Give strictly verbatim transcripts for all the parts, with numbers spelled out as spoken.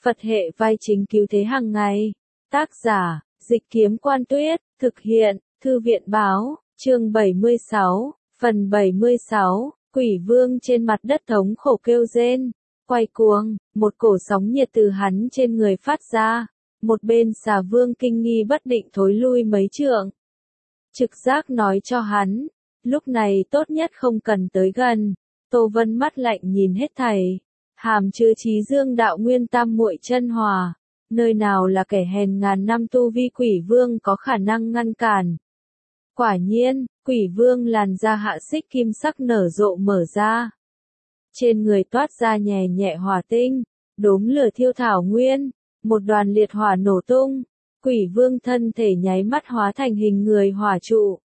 Phật hệ vai chính cứu thế hàng ngày. Tác giả, Dịch Kiếm Quan Tuyết, thực hiện, Thư viện Báo, chương bảy mươi sáu, phần bảy mươi sáu, quỷ vương trên mặt đất thống khổ kêu rên, quay cuồng, một cổ sóng nhiệt từ hắn trên người phát ra, một bên xà vương kinh nghi bất định thối lui mấy trượng. Trực giác nói cho hắn, lúc này tốt nhất không cần tới gần. Tô Vân mắt lạnh nhìn hết thảy, hàm chứa trí dương đạo nguyên tam muội chân hòa, nơi nào là kẻ hèn ngàn năm tu vi quỷ vương có khả năng ngăn cản. Quả nhiên, quỷ vương làn da hạ xích kim sắc nở rộ mở ra. Trên người toát ra nhẹ nhẹ hỏa tinh, đốm lửa thiêu thảo nguyên, một đoàn liệt hỏa nổ tung, quỷ vương thân thể nháy mắt hóa thành hình người hỏa trụ.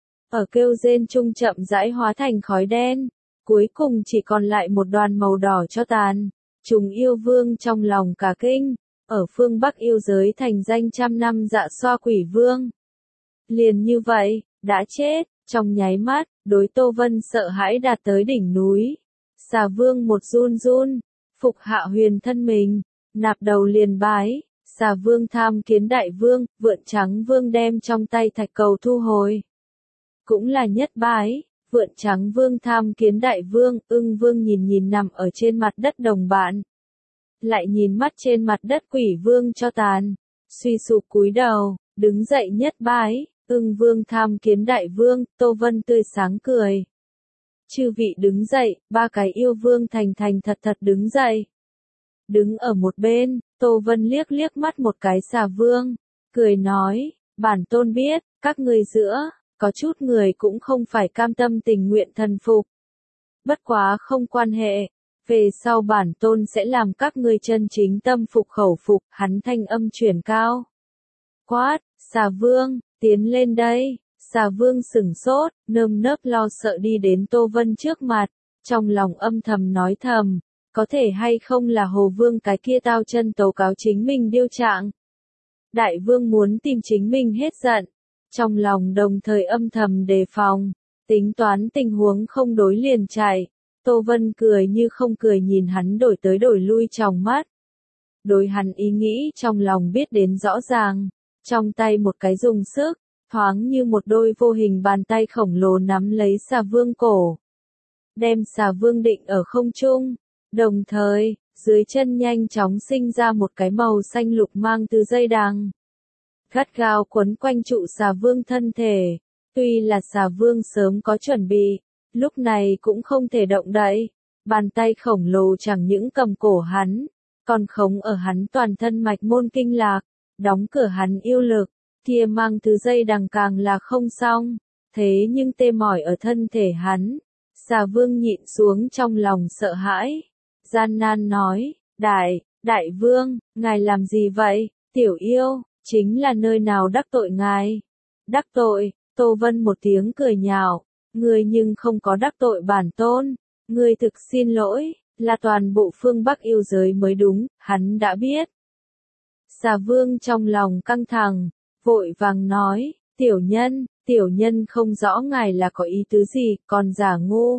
Ở kêu rên trung chậm rãi hóa thành khói đen, cuối cùng chỉ còn lại một đoàn màu đỏ cho tàn. Trùng yêu vương trong lòng cả kinh, ở phương Bắc yêu giới thành danh trăm năm dạ xoa quỷ vương. Liền như vậy, đã chết, trong nháy mắt, đối Tô Vân sợ hãi đạt tới đỉnh núi. Xà vương một run run, phục hạ huyền thân mình, nạp đầu liền bái. Xà vương tham kiến đại vương, vượn trắng vương đem trong tay thạch cầu thu hồi. Cũng là nhất bái, vượn trắng vương tham kiến đại vương, ưng vương nhìn nhìn nằm ở trên mặt đất đồng bạn. Lại nhìn mắt trên mặt đất quỷ vương cho tàn, suy sụp cúi đầu, đứng dậy nhất bái, ưng vương tham kiến đại vương, Tô Vân tươi sáng cười. Chư vị đứng dậy, ba cái yêu vương thành thành thật thật đứng dậy. Đứng ở một bên, Tô Vân liếc liếc mắt một cái xà vương, cười nói, bản tôn biết, các ngươi giữa, có chút người cũng không phải cam tâm tình nguyện thần phục. Bất quá không quan hệ, về sau bản tôn sẽ làm các ngươi chân chính tâm phục khẩu phục, hắn thanh âm chuyển cao. Quát, xà vương, tiến lên đây, xà vương sửng sốt, nơm nớp lo sợ đi đến Tô Vân trước mặt, trong lòng âm thầm nói thầm, có thể hay không là hồ vương cái kia tao chân tố cáo chính mình điêu trạng. Đại vương muốn tìm chính mình hết giận, trong lòng đồng thời âm thầm đề phòng, tính toán tình huống không đối liền chạy. Tô Vân cười như không cười nhìn hắn đổi tới đổi lui trong mắt. Đối hắn ý nghĩ trong lòng biết đến rõ ràng, trong tay một cái dùng sức, thoáng như một đôi vô hình bàn tay khổng lồ nắm lấy xà vương cổ. Đem xà vương định ở không trung, đồng thời, dưới chân nhanh chóng sinh ra một cái màu xanh lục mang từ dây đằng. Gắt gao quấn quanh trụ xà vương thân thể, tuy là xà vương sớm có chuẩn bị, lúc này cũng không thể động đậy, bàn tay khổng lồ chẳng những cầm cổ hắn, còn khống ở hắn toàn thân mạch môn kinh lạc, đóng cửa hắn yêu lực, kia mang thứ dây đằng càng là không xong, thế nhưng tê mỏi ở thân thể hắn, xà vương nhịn xuống trong lòng sợ hãi, gian nan nói, đại, đại vương, ngài làm gì vậy, tiểu yêu, chính là nơi nào đắc tội ngài, đắc tội, Tô Vân một tiếng cười nhạo. Ngươi nhưng không có đắc tội bản tôn, ngươi thực xin lỗi, là toàn bộ phương Bắc yêu giới mới đúng, hắn đã biết. Xà vương trong lòng căng thẳng, vội vàng nói, tiểu nhân, tiểu nhân không rõ ngài là có ý tứ gì, còn giả ngu.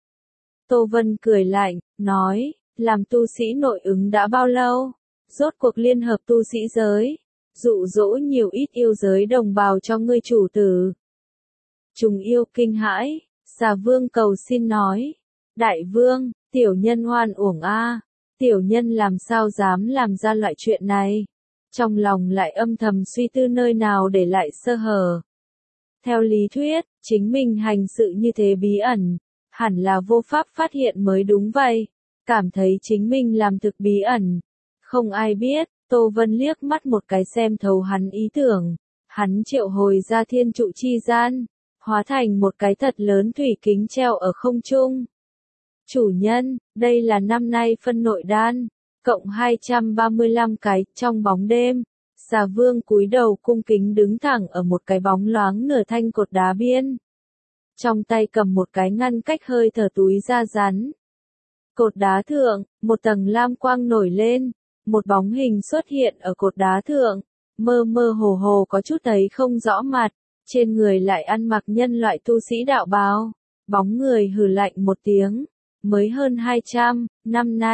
Tô Vân cười lạnh, nói, làm tu sĩ nội ứng đã bao lâu, rốt cuộc liên hợp tu sĩ giới, dụ dỗ nhiều ít yêu giới đồng bào cho ngươi chủ tử. Trùng yêu kinh hãi, xà vương cầu xin nói, đại vương, tiểu nhân hoan uổng a, tiểu nhân làm sao dám làm ra loại chuyện này, trong lòng lại âm thầm suy tư nơi nào để lại sơ hở. Theo lý thuyết, chính mình hành sự như thế bí ẩn, hẳn là vô pháp phát hiện mới đúng vậy, cảm thấy chính mình làm thực bí ẩn, không ai biết, Tô Vân liếc mắt một cái xem thấu hắn ý tưởng, hắn triệu hồi ra thiên trụ chi gian. Hóa thành một cái thật lớn thủy kính treo ở không trung. Chủ nhân, đây là năm nay phân nội đan, cộng hai trăm ba mươi lăm cái, trong bóng đêm. Xà vương cúi đầu cung kính đứng thẳng ở một cái bóng loáng nửa thanh cột đá biên. Trong tay cầm một cái ngăn cách hơi thở túi da rắn. Cột đá thượng, một tầng lam quang nổi lên, một bóng hình xuất hiện ở cột đá thượng, mơ mơ hồ hồ có chút thấy không rõ mặt. Trên người lại ăn mặc nhân loại tu sĩ đạo bào, bóng người hừ lạnh một tiếng, mới hơn hai trăm năm nay,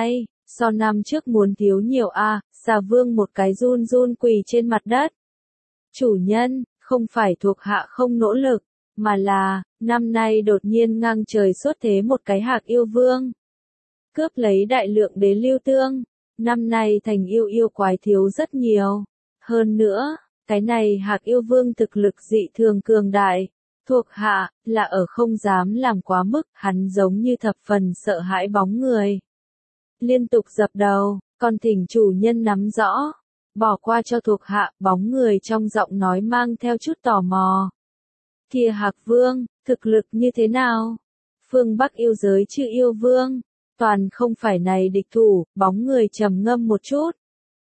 so năm trước muốn thiếu nhiều a, à, xà vương một cái run run quỳ trên mặt đất. Chủ nhân, không phải thuộc hạ không nỗ lực, mà là, năm nay đột nhiên ngang trời xuất thế một cái Hạc yêu vương. Cướp lấy đại lượng đế lưu tương, năm nay thành yêu yêu quái thiếu rất nhiều. Hơn nữa, cái này Hạc yêu vương thực lực dị thường cường đại. Thuộc hạ, là ở không dám làm quá mức, hắn giống như thập phần sợ hãi bóng người. Liên tục dập đầu, còn thỉnh chủ nhân nắm rõ. Bỏ qua cho thuộc hạ, bóng người trong giọng nói mang theo chút tò mò. Kia Hạc vương, thực lực như thế nào? Phương Bắc yêu giới chư yêu vương, toàn không phải này địch thủ, bóng người trầm ngâm một chút.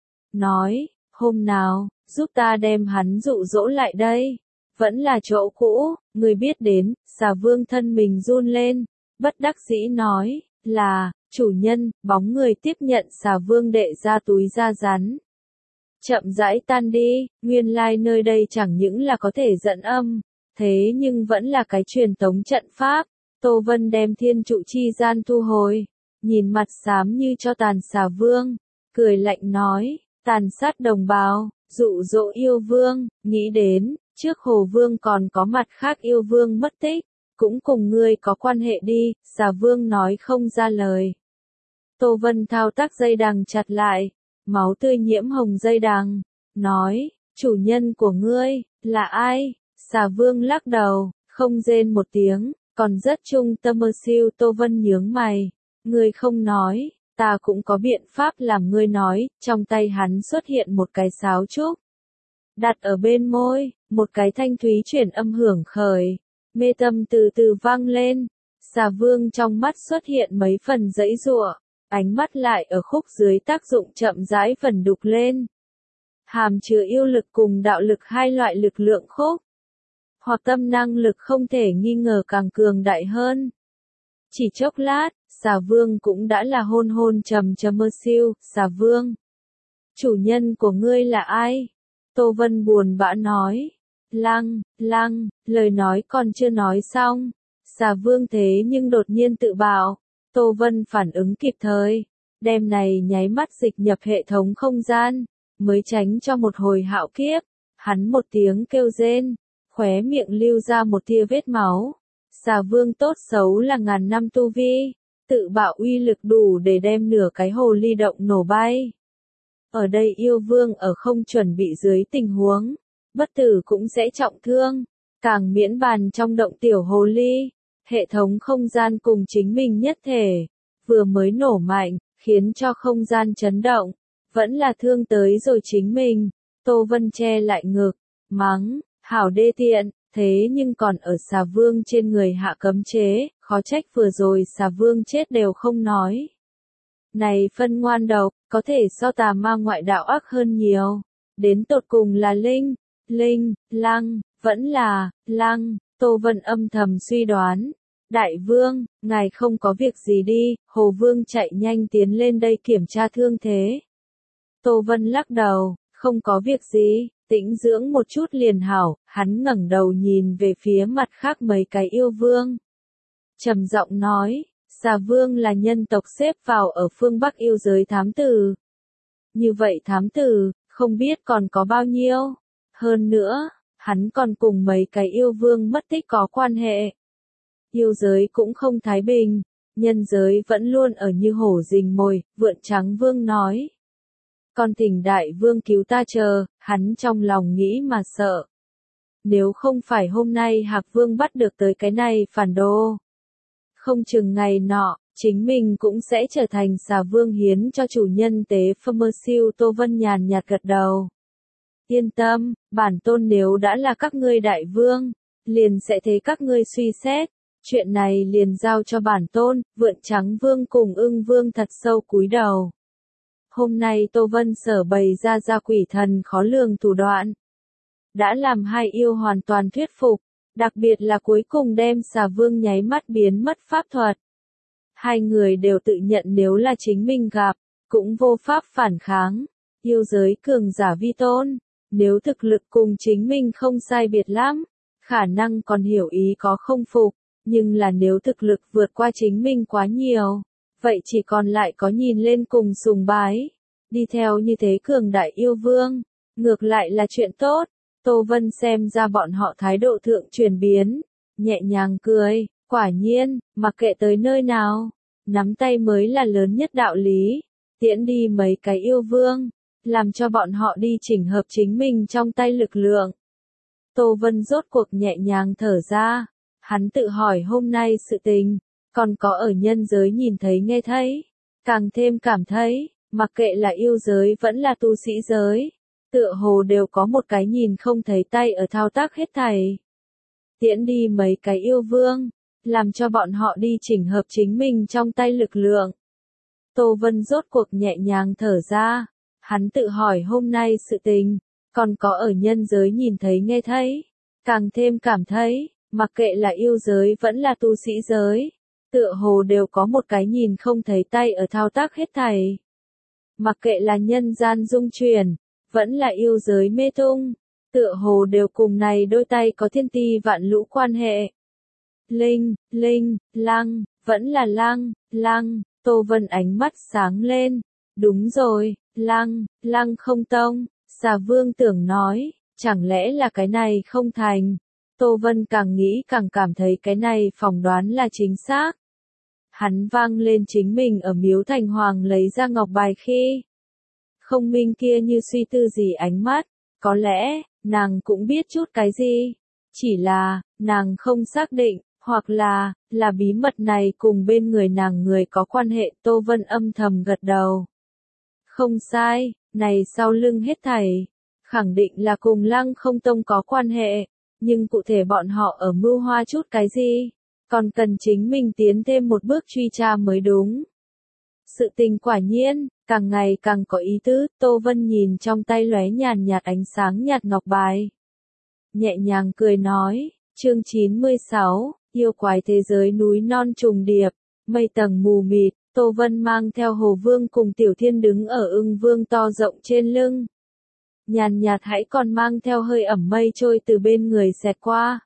Nói, hôm nào, giúp ta đem hắn dụ dỗ lại đây. Vẫn là chỗ cũ, người biết đến, xà vương thân mình run lên, bất đắc dĩ nói, là, chủ nhân, bóng người tiếp nhận xà vương đệ ra túi da rắn. Chậm rãi tan đi, nguyên lai nơi đây chẳng những là có thể dẫn âm, thế nhưng vẫn là cái truyền tống trận pháp. Tô Vân đem thiên trụ chi gian thu hồi, nhìn mặt xám như cho tàn xà vương, cười lạnh nói, tàn sát đồng bào, dụ dỗ yêu vương, nghĩ đến, trước hồ vương còn có mặt khác yêu vương mất tích, cũng cùng ngươi có quan hệ đi, xà vương nói không ra lời. Tô Vân thao tác dây đằng chặt lại, máu tươi nhiễm hồng dây đằng, nói, chủ nhân của ngươi, là ai? Xà vương lắc đầu, không rên một tiếng, còn rất trung tâm mơ siêu. Tô Vân nhướng mày, ngươi không nói, ta cũng có biện pháp làm ngươi nói. Trong tay hắn xuất hiện một cái sáo trúc, đặt ở bên môi, một cái thanh thúy chuyển âm hưởng khởi, mê tâm từ từ vang lên. Xà vương trong mắt xuất hiện mấy phần giãy giụa, ánh mắt lại ở khúc dưới tác dụng chậm rãi phần đục lên. Hàm chứa yêu lực cùng đạo lực hai loại lực lượng khúc, hoặc tâm năng lực không thể nghi ngờ càng cường đại hơn. Chỉ chốc lát, xà vương cũng đã là hôn hôn trầm trầm mơ siêu. Xà vương, chủ nhân của ngươi là ai? Tô Vân buồn bã nói. Lăng, lăng, lời nói còn chưa nói xong. Xà vương thế nhưng đột nhiên tự bảo. Tô Vân phản ứng kịp thời, đem này nháy mắt dịch nhập hệ thống không gian, mới tránh cho một hồi hạo kiếp. Hắn một tiếng kêu rên, khóe miệng lưu ra một tia vết máu. Xà vương tốt xấu là ngàn năm tu vi, tự bạo uy lực đủ để đem nửa cái hồ ly động nổ bay. Ở đây yêu vương ở không chuẩn bị dưới tình huống, bất tử cũng sẽ trọng thương, càng miễn bàn trong động tiểu hồ ly. Hệ thống không gian cùng chính mình nhất thể, vừa mới nổ mạnh, khiến cho không gian chấn động, vẫn là thương tới rồi chính mình. Tô Vân che lại ngực, mắng, hảo đê tiện, thế nhưng còn ở xà vương trên người hạ cấm chế, khó trách vừa rồi xà vương chết đều không nói. Này phân ngoan độc, có thể so tà ma ngoại đạo ác hơn nhiều, đến tột cùng là linh, linh, lăng, vẫn là, lăng. Tô Vân âm thầm suy đoán. Đại vương, ngài không có việc gì đi, Hồ Vương chạy nhanh tiến lên đây kiểm tra thương thế. Tô Vân lắc đầu, không có việc gì, tĩnh dưỡng một chút liền hảo. Hắn ngẩng đầu nhìn về phía mặt khác mấy cái yêu vương, trầm giọng nói, xà vương là nhân tộc xếp vào ở phương Bắc yêu giới thám tử. Như vậy thám tử, không biết còn có bao nhiêu. Hơn nữa, hắn còn cùng mấy cái yêu vương mất tích có quan hệ. Yêu giới cũng không thái bình, nhân giới vẫn luôn ở như hổ rình mồi. Vượn trắng vương nói, còn thỉnh đại vương cứu ta chờ. Hắn trong lòng nghĩ mà sợ, nếu không phải hôm nay Hạc vương bắt được tới cái này phản đồ, không chừng ngày nọ, chính mình cũng sẽ trở thành xà vương hiến cho chủ nhân tế phẩm mơ siêu. Tô Vân nhàn nhạt gật đầu. Yên tâm, bản tôn nếu đã là các ngươi đại vương, liền sẽ thế các ngươi suy xét. Chuyện này liền giao cho bản tôn. Vượn trắng vương cùng ưng vương thật sâu cúi đầu. Hôm nay Tô Vân sở bày ra ra quỷ thần khó lường thủ đoạn, đã làm hai yêu hoàn toàn thuyết phục, đặc biệt là cuối cùng đem xà vương nháy mắt biến mất pháp thuật. Hai người đều tự nhận nếu là chính mình gặp, cũng vô pháp phản kháng. Yêu giới cường giả vi tôn, nếu thực lực cùng chính mình không sai biệt lắm, khả năng còn hiểu ý có không phục, nhưng là nếu thực lực vượt qua chính mình quá nhiều, vậy chỉ còn lại có nhìn lên cùng sùng bái. Đi theo như thế cường đại yêu vương, ngược lại là chuyện tốt. Tô Vân xem ra bọn họ thái độ thượng chuyển biến, nhẹ nhàng cười, quả nhiên, mặc kệ tới nơi nào, nắm tay mới là lớn nhất đạo lý, tiễn đi mấy cái yêu vương, làm cho bọn họ đi chỉnh hợp chính mình trong tay lực lượng. Tô Vân rốt cuộc nhẹ nhàng thở ra, hắn tự hỏi hôm nay sự tình, còn có ở nhân giới nhìn thấy nghe thấy, càng thêm cảm thấy, mặc kệ là yêu giới vẫn là tu sĩ giới, tựa hồ đều có một cái nhìn không thấy tay ở thao tác hết thảy. Tiễn đi mấy cái yêu vương, làm cho bọn họ đi chỉnh hợp chính mình trong tay lực lượng. Tô Vân rốt cuộc nhẹ nhàng thở ra, hắn tự hỏi hôm nay sự tình, còn có ở nhân giới nhìn thấy nghe thấy, càng thêm cảm thấy, mặc kệ là yêu giới vẫn là tu sĩ giới, tựa hồ đều có một cái nhìn không thấy tay ở thao tác hết thảy. Mặc kệ là nhân gian dung chuyển, vẫn là yêu giới mê tung, tựa hồ đều cùng này đôi tay có thiên ti vạn lũ quan hệ. Linh, linh, lăng, vẫn là lăng, lăng, Tô Vân ánh mắt sáng lên. Đúng rồi, lăng, lăng không tông, xà vương tưởng nói, chẳng lẽ là cái này không thành. Tô Vân càng nghĩ càng cảm thấy cái này phỏng đoán là chính xác. Hắn vang lên chính mình ở miếu thành hoàng lấy ra ngọc bài khi. Không minh kia như suy tư gì ánh mắt, có lẽ, nàng cũng biết chút cái gì. Chỉ là, nàng không xác định, hoặc là, là bí mật này cùng bên người nàng người có quan hệ. Tô Vân âm thầm gật đầu. Không sai, này sau lưng hết thảy, khẳng định là cùng lăng không tông có quan hệ, nhưng cụ thể bọn họ ở mưu hoa chút cái gì, còn cần chính mình tiến thêm một bước truy tra mới đúng. Sự tình quả nhiên, càng ngày càng có ý tứ. Tô Vân nhìn trong tay lóe nhàn nhạt ánh sáng nhạt ngọc bài, nhẹ nhàng cười nói, chương chín mươi sáu, yêu quái thế giới núi non trùng điệp, mây tầng mù mịt. Tô Vân mang theo Hồ Vương cùng Tiểu Thiên đứng ở Ưng Vương to rộng trên lưng. Nhàn nhạt hãy còn mang theo hơi ẩm mây trôi từ bên người xẹt qua.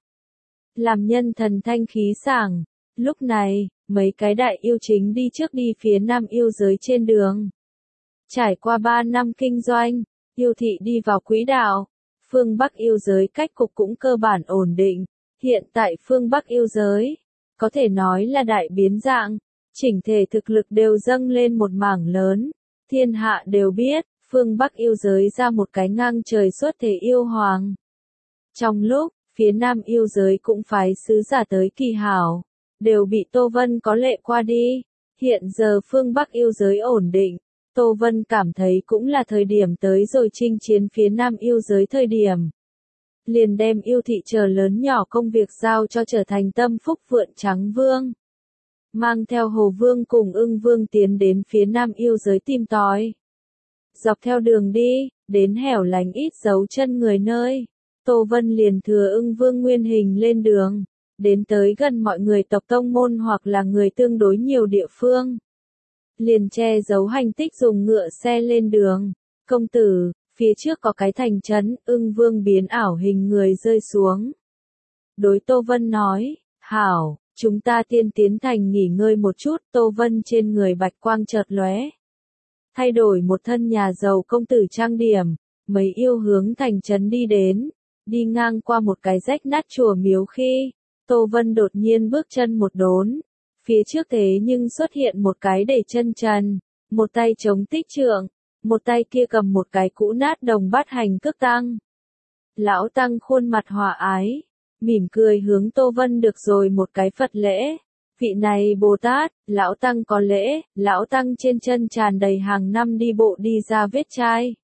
Làm nhân thần thanh khí sảng. Lúc này, mấy cái đại yêu chính đi trước đi phía nam yêu giới trên đường. Trải qua ba năm kinh doanh, yêu thị đi vào quỹ đạo. Phương Bắc yêu giới cách cục cũng cơ bản ổn định. Hiện tại phương Bắc yêu giới, có thể nói là đại biến dạng. Chỉnh thể thực lực đều dâng lên một mảng lớn, thiên hạ đều biết, phương Bắc yêu giới ra một cái ngang trời xuất thế yêu hoàng. Trong lúc, phía Nam yêu giới cũng phái sứ giả tới kỳ hảo, đều bị Tô Vân có lệ qua đi. Hiện giờ phương Bắc yêu giới ổn định, Tô Vân cảm thấy cũng là thời điểm tới rồi chinh chiến phía Nam yêu giới thời điểm. Liền đem yêu thị chờ lớn nhỏ công việc giao cho trở thành tâm phúc vượn trắng vương. Mang theo Hồ Vương cùng Ưng Vương tiến đến phía nam yêu giới tìm tòi. Dọc theo đường đi, đến hẻo lánh ít dấu chân người nơi, Tô Vân liền thừa Ưng Vương nguyên hình lên đường, đến tới gần mọi người tộc tông môn hoặc là người tương đối nhiều địa phương. Liền che giấu hành tích dùng ngựa xe lên đường. Công tử, phía trước có cái thành trấn. Ưng Vương biến ảo hình người rơi xuống. Đối Tô Vân nói, hảo. Chúng ta tiên tiến thành nghỉ ngơi một chút. Tô Vân trên người bạch quang chợt lóe, thay đổi một thân nhà giàu công tử trang điểm, mấy yêu hướng thành trấn đi đến, đi ngang qua một cái rách nát chùa miếu khi, Tô Vân đột nhiên bước chân một đốn, phía trước thế nhưng xuất hiện một cái để chân trần, một tay chống tích trượng, một tay kia cầm một cái cũ nát đồng bát hành cước tăng. Lão tăng khuôn mặt hòa ái, mỉm cười hướng Tô Vân được rồi một cái Phật lễ. Vị này Bồ Tát, lão tăng có lễ. Lão tăng trên chân tràn đầy hàng năm đi bộ đi ra vết chai.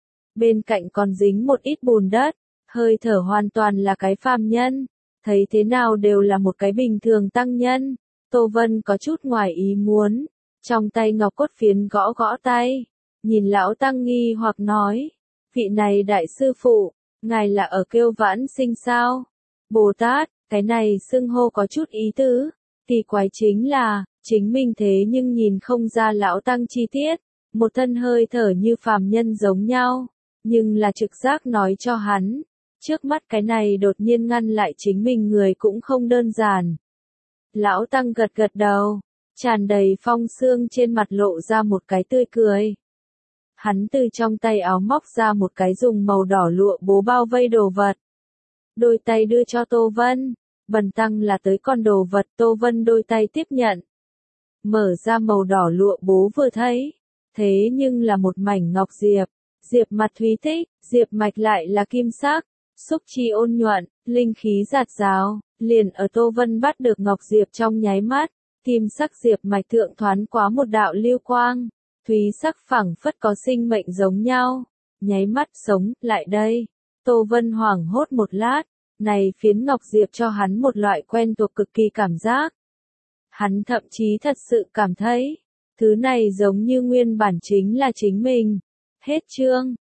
Bên cạnh còn dính một ít bùn đất, hơi thở hoàn toàn là cái phàm nhân. Thấy thế nào đều là một cái bình thường tăng nhân. Tô Vân có chút ngoài ý muốn, trong tay ngọc cốt phiến gõ gõ tay, nhìn lão tăng nghi hoặc nói, vị này đại sư phụ, ngài là ở kêu vãn sinh sao? Bồ Tát, cái này xưng hô có chút ý tứ, kỳ quái chính là, chính mình thế nhưng nhìn không ra lão tăng chi tiết, một thân hơi thở như phàm nhân giống nhau, nhưng là trực giác nói cho hắn, trước mắt cái này đột nhiên ngăn lại chính mình người cũng không đơn giản. Lão tăng gật gật đầu, tràn đầy phong sương trên mặt lộ ra một cái tươi cười. Hắn từ trong tay áo móc ra một cái dùng màu đỏ lụa bố bao vây đồ vật. Đôi tay đưa cho Tô Vân. Bần tăng là tới con đồ vật. Tô Vân đôi tay tiếp nhận. Mở ra màu đỏ lụa bố vừa thấy. Thế nhưng là một mảnh ngọc diệp. Diệp mặt thúy thích, diệp mạch lại là kim sắc. Xúc chi ôn nhuận, linh khí giạt rào. Liền ở Tô Vân bắt được ngọc diệp trong nháy mắt. Kim sắc diệp mạch thượng thoáng quá một đạo lưu quang. Thúy sắc phẳng phất có sinh mệnh giống nhau. Nháy mắt sống, lại đây. Tô Vân hoảng hốt một lát. Này phiến ngọc diệp cho hắn một loại quen thuộc cực kỳ cảm giác. Hắn thậm chí thật sự cảm thấy. Thứ này giống như nguyên bản chính là chính mình. Hết chương.